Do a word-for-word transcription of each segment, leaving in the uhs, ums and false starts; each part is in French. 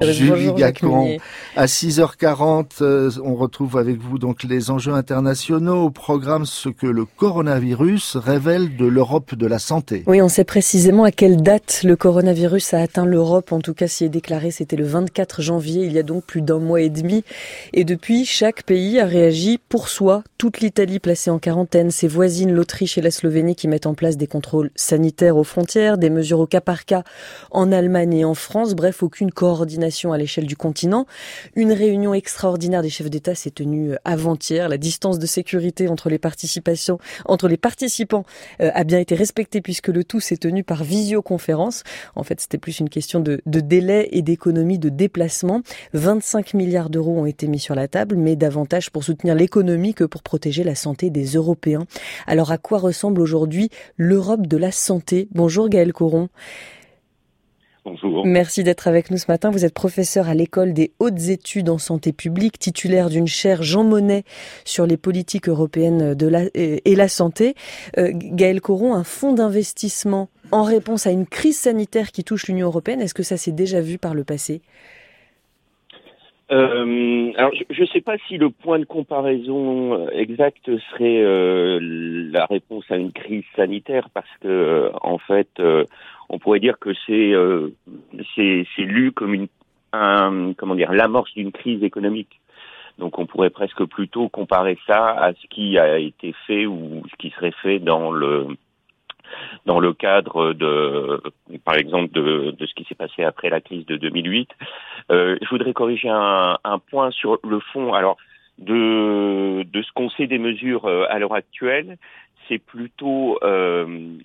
Julie Gacon, à six heures quarante, euh, on retrouve avec vous donc les enjeux internationaux. Au programme, ce que le coronavirus révèle de l'Europe de la santé. Oui, on sait précisément à quelle date le coronavirus a atteint l'Europe. En tout cas, s'y est déclaré, c'était le vingt-quatre janvier, il y a donc plus d'un mois et demi. Et depuis, chaque pays a réagi pour soi. Toute l'Italie placée en quarantaine, ses voisines, l'Autriche et la Slovénie qui mettent en place des contrôles sanitaires aux frontières, des mesures au cas par cas en Allemagne et en France. Bref, aucune coordination à l'échelle du continent. Une réunion extraordinaire des chefs d'État s'est tenue avant-hier. La distance de sécurité entre les participations, entre les participants euh, a bien été respectée puisque le tout s'est tenu par visioconférence. En fait, c'était plus une question de, de délai et d'économie de déplacement. vingt-cinq milliards d'euros ont été mis sur la table, mais davantage pour soutenir l'économie que pour protéger la santé des Européens. Alors, à quoi ressemble aujourd'hui l'Europe de la santé? Bonjour Gaël Coron. Bonjour. Merci d'être avec nous ce matin. Vous êtes professeur à l'École des hautes études en santé publique, titulaire d'une chaire Jean Monnet sur les politiques européennes de la, et la santé. Euh, Gaël Coron, un fonds d'investissement en réponse à une crise sanitaire qui touche l'Union européenne, est-ce que ça s'est déjà vu par le passé ? Euh, alors, je ne sais pas si le point de comparaison exact serait euh, la réponse à une crise sanitaire, parce que euh, en fait, euh, on pourrait dire que c'est euh, c'est, c'est lu comme une un, comment dire l'amorce d'une crise économique. Donc, on pourrait presque plutôt comparer ça à ce qui a été fait ou ce qui serait fait dans le dans le cadre de, par exemple, de, de ce qui s'est passé après la crise de deux mille huit. Euh, je voudrais corriger un, un point sur le fond. Alors, de, de ce qu'on sait des mesures euh, à l'heure actuelle, c'est plutôt euh,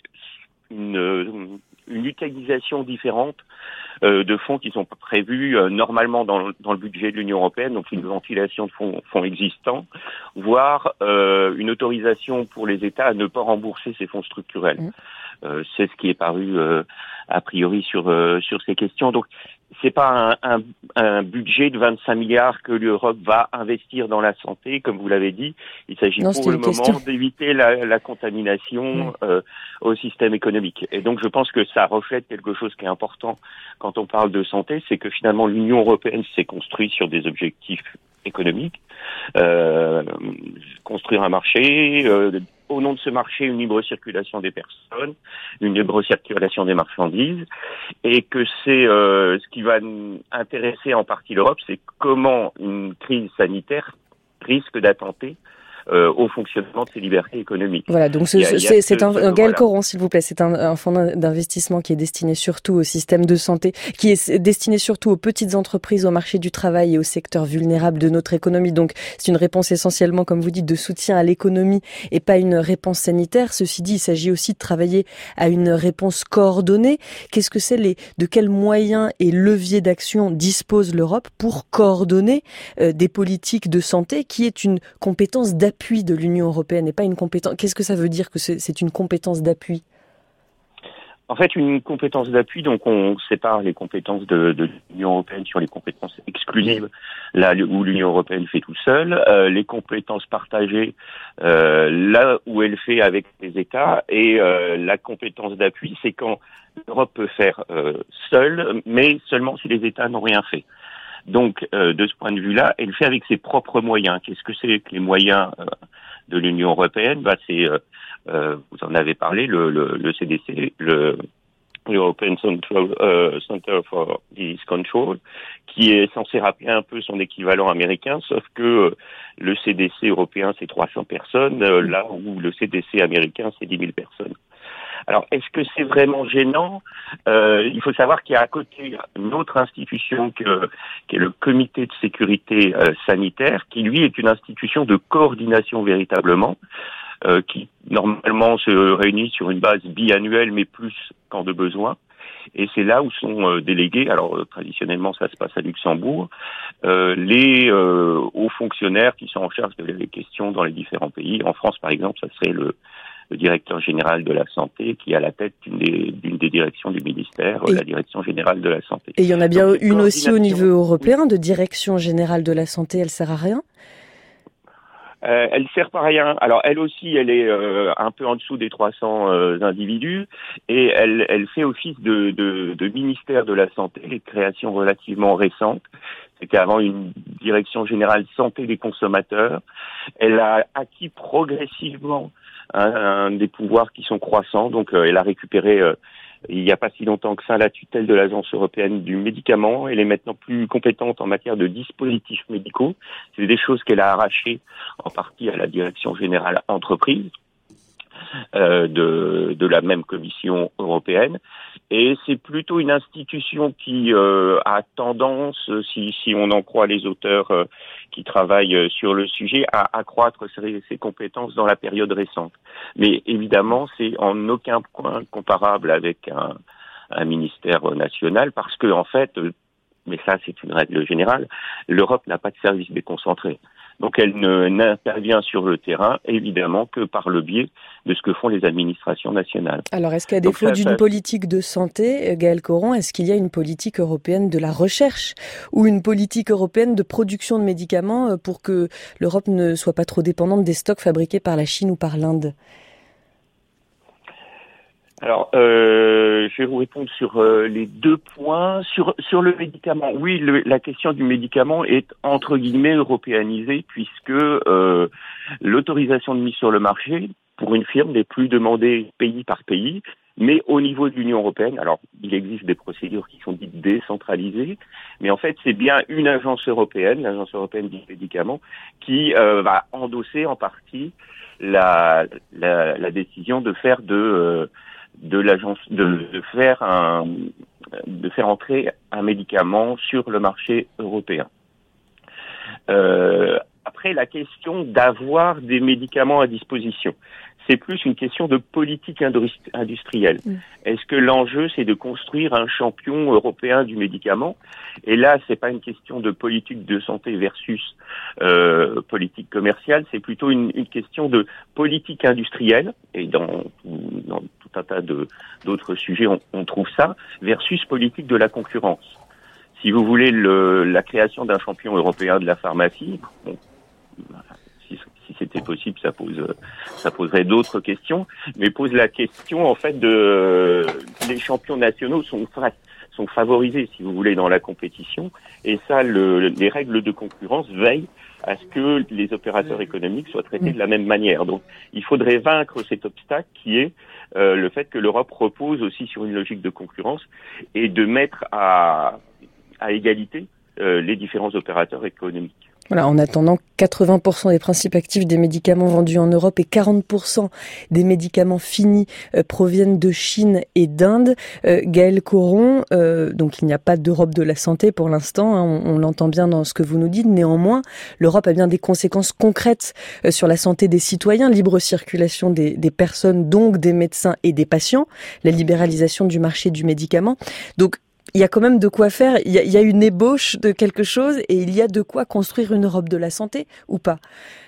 une, une utilisation différente euh, de fonds qui sont prévus euh, normalement dans, dans le budget de l'Union européenne, donc une ventilation de fonds, fonds existants, voire euh, une autorisation pour les États à ne pas rembourser ces fonds structurels. Mmh. Euh, c'est ce qui est paru euh, a priori sur euh, sur ces questions. Donc c'est pas un, un, un budget de vingt-cinq milliards que l'Europe va investir dans la santé, comme vous l'avez dit. Il s'agit non, pour le moment question. d'éviter la, la contamination oui. euh, au système économique. Et donc je pense que ça reflète quelque chose qui est important quand on parle de santé, c'est que finalement l'Union européenne s'est construite sur des objectifs économiques, euh, construire un marché, euh, au nom de ce marché, une libre circulation des personnes, une libre circulation des marchandises, et que c'est euh, ce qui va intéresser en partie l'Europe, c'est comment une crise sanitaire risque d'attenter Euh, au fonctionnement de ces libertés économiques. Voilà, donc ce, il y a, il y a c'est, c'est un, ce, Gaël voilà. Coron, s'il vous plaît, c'est un, un fonds d'investissement qui est destiné surtout au système de santé, qui est destiné surtout aux petites entreprises, au marché du travail et aux secteurs vulnérables de notre économie. Donc, c'est une réponse essentiellement, comme vous dites, de soutien à l'économie et pas une réponse sanitaire. Ceci dit, il s'agit aussi de travailler à une réponse coordonnée. Qu'est-ce que c'est les, de quels moyens et leviers d'action dispose l'Europe pour coordonner euh, des politiques de santé qui est une compétence d'appui d'appui de l'Union européenne et pas une compétence. Qu'est-ce que ça veut dire que c'est, c'est une compétence d'appui ? En fait, une compétence d'appui, donc on sépare les compétences de, de l'Union européenne sur les compétences exclusives, là où l'Union européenne fait tout seul, euh, les compétences partagées, euh, là où elle fait avec les États, et euh, la compétence d'appui, c'est quand l'Europe peut faire euh, seule, mais seulement si les États n'ont rien fait. Donc, euh, de ce point de vue-là, elle fait avec ses propres moyens. Qu'est-ce que c'est que les moyens euh, de l'Union européenne ? Bah, c'est, euh, euh, vous en avez parlé, le, le, le C D C, le European Central, euh, Center for Disease Control, qui est censé rappeler un peu son équivalent américain, sauf que euh, le C D C européen, c'est trois cents personnes, euh, là où le C D C américain, c'est dix mille personnes. Alors, est-ce que c'est vraiment gênant ? euh, Il faut savoir qu'il y a à côté une autre institution que, qui est le Comité de sécurité euh, sanitaire, qui lui est une institution de coordination véritablement, euh, qui normalement se réunit sur une base biannuelle, mais plus qu'en de besoin. Et c'est là où sont euh, délégués, alors euh, traditionnellement ça se passe à Luxembourg, euh, les euh, hauts fonctionnaires qui sont en charge de les questions dans les différents pays. En France, par exemple, ça serait le le directeur général de la santé, qui est à la tête d'une des, d'une des directions du ministère, et la direction générale de la santé. Et il y en a bien donc, une aussi au niveau européen, oui. de direction générale de la santé, elle sert à rien ? Euh, elle sert pas à rien. Alors elle aussi, elle est euh, un peu en dessous des trois cents euh, individus et elle, elle fait office de, de, de ministère de la Santé, les créations relativement récentes. C'était avant une direction générale santé des consommateurs. Elle a acquis progressivement un, un des pouvoirs qui sont croissants. Donc euh, elle a récupéré euh, il n'y a pas si longtemps que ça la tutelle de l'Agence européenne du médicament. Elle est maintenant plus compétente en matière de dispositifs médicaux. C'est des choses qu'elle a arrachées en partie à la direction générale entreprise euh, de, de la même Commission européenne. Et c'est plutôt une institution qui euh, a tendance, si, si on en croit les auteurs euh, qui travaillent sur le sujet, à accroître ses, ses compétences dans la période récente. Mais évidemment, c'est en aucun point comparable avec un, un ministère national, parce que en fait, mais ça c'est une règle générale, l'Europe n'a pas de service déconcentré. Donc elle ne, n'intervient sur le terrain, évidemment, que par le biais de ce que font les administrations nationales. Alors est-ce qu'à défaut d'une ça... politique de santé, Gaël Coron, est-ce qu'il y a une politique européenne de la recherche ou une politique européenne de production de médicaments pour que l'Europe ne soit pas trop dépendante des stocks fabriqués par la Chine ou par l'Inde ? Alors, euh, je vais vous répondre sur euh, les deux points. Sur sur le médicament, oui, le, la question du médicament est entre guillemets européanisée, puisque euh, l'autorisation de mise sur le marché pour une firme n'est plus demandée pays par pays, mais au niveau de l'Union européenne. Alors, il existe des procédures qui sont dites décentralisées, mais en fait, c'est bien une agence européenne, l'agence européenne du médicament, qui euh, va endosser en partie la la, la décision de faire de euh, de l'agence de, de faire un de faire entrer un médicament sur le marché européen. Euh, après, la question d'avoir des médicaments à disposition, c'est plus une question de politique industrielle. Mmh. Est-ce que l'enjeu, c'est de construire un champion européen du médicament ? Et là, c'est pas une question de politique de santé versus euh, politique commerciale, c'est plutôt une, une question de politique industrielle, et dans, dans tout un tas de, d'autres sujets, on, on trouve ça, versus politique de la concurrence. Si vous voulez le, la création d'un champion européen de la pharmacie, bon, si, si c'était possible, ça pose, ça poserait d'autres questions, mais pose la question en fait de les champions nationaux sont sont favorisés, si vous voulez, dans la compétition, et ça, le, les règles de concurrence veillent à ce que les opérateurs économiques soient traités de la même manière. Donc, il faudrait vaincre cet obstacle qui est euh, le fait que l'Europe repose aussi sur une logique de concurrence et de mettre à à égalité euh, les différents opérateurs économiques. Voilà, en attendant, quatre-vingts pour cent des principes actifs des médicaments vendus en Europe et quarante pour cent des médicaments finis euh, proviennent de Chine et d'Inde. Euh, Gaël Coron, euh, donc il n'y a pas d'Europe de la santé pour l'instant, hein, on, on l'entend bien dans ce que vous nous dites. Néanmoins, l'Europe a bien des conséquences concrètes euh, sur la santé des citoyens, libre circulation des, des personnes, donc des médecins et des patients, la libéralisation du marché du médicament. Donc, il y a quand même de quoi faire, il y a, il y a une ébauche de quelque chose et il y a de quoi construire une Europe de la santé ou pas ?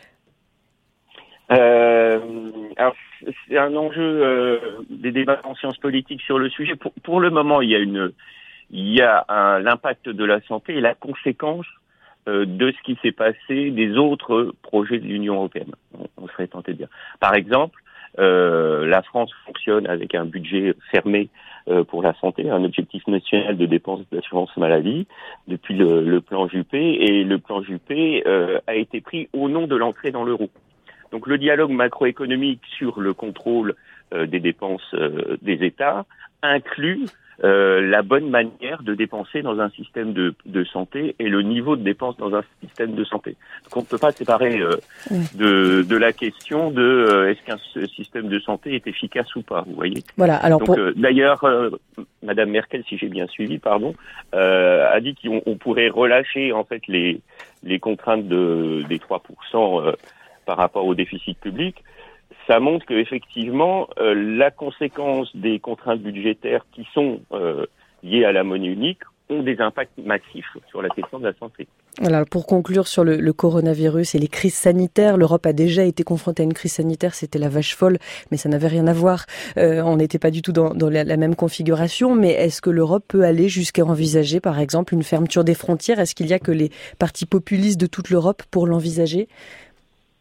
euh, Alors, c'est un enjeu euh, des débats en sciences politiques sur le sujet. Pour, pour le moment, il y a une, il y a un, l'impact de la santé et la conséquence euh, de ce qui s'est passé des autres projets de l'Union européenne. On, on serait tenté de dire. Par exemple, euh, la France fonctionne avec un budget fermé pour la santé, un objectif national de dépenses d'assurance maladie depuis le, le plan Juppé, et le plan Juppé euh, a été pris au nom de l'entrée dans l'euro. Donc le dialogue macroéconomique sur le contrôle euh, des dépenses euh, des États inclut euh, la bonne manière de dépenser dans un système de, de santé et le niveau de dépenses dans un système de santé. Donc on ne peut pas séparer euh, de, de la question de euh, est-ce qu'un système de santé est efficace ou pas, vous voyez. Voilà. Alors Donc pour... euh, d'ailleurs, euh, Madame Merkel, si j'ai bien suivi, pardon, euh, a dit qu'on on pourrait relâcher en fait les les contraintes de des trois pour cent euh, par rapport au déficit public. Ça montre qu'effectivement, euh, la conséquence des contraintes budgétaires qui sont euh, liées à la monnaie unique ont des impacts massifs sur la question de la santé. Alors pour conclure sur le, le coronavirus et les crises sanitaires, l'Europe a déjà été confrontée à une crise sanitaire, c'était la vache folle, mais ça n'avait rien à voir. Euh, on n'était pas du tout dans, dans la, la même configuration, mais est-ce que l'Europe peut aller jusqu'à envisager, par exemple, une fermeture des frontières ? Est-ce qu'il y a que les partis populistes de toute l'Europe pour l'envisager ?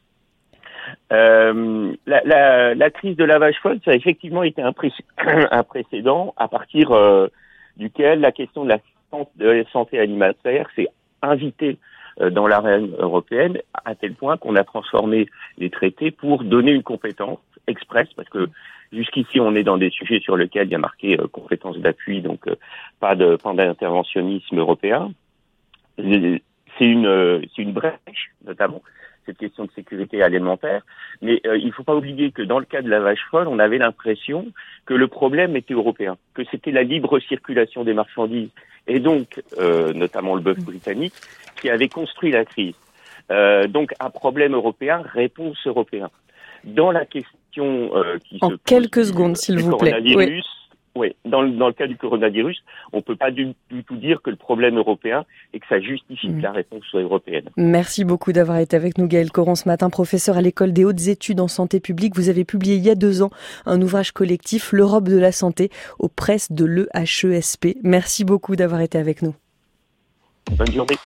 Euh, la, la, la crise de la vache folle, ça a effectivement été un, pré- un précédent à partir euh, duquel la question de la, de la santé alimentaire s'est invitée euh, dans l'arène européenne, à tel point qu'on a transformé les traités pour donner une compétence express, parce que jusqu'ici on est dans des sujets sur lesquels il y a marqué euh, compétence d'appui, donc euh, pas de pas d'interventionnisme européen. C'est une, euh, c'est une brèche, notamment, cette question de sécurité alimentaire. Mais euh, il ne faut pas oublier que dans le cas de la vache folle, on avait l'impression que le problème était européen, que c'était la libre circulation des marchandises, et donc, euh, notamment le bœuf britannique, qui avait construit la crise. Euh, donc, un problème européen, réponse européenne. Dans la question euh, qui en se pose quelques du, secondes, s'il vous plaît. Coronavirus, oui. Oui, dans le, dans le cas du coronavirus, on ne peut pas du, du tout dire que le problème européen et que ça justifie mmh. que la réponse soit européenne. Merci beaucoup d'avoir été avec nous, Gaël Coron, ce matin, professeur à l'École des hautes études en santé publique. Vous avez publié il y a deux ans un ouvrage collectif, L'Europe de la santé, aux presses de l'E H E S P. Merci beaucoup d'avoir été avec nous. Bonne journée.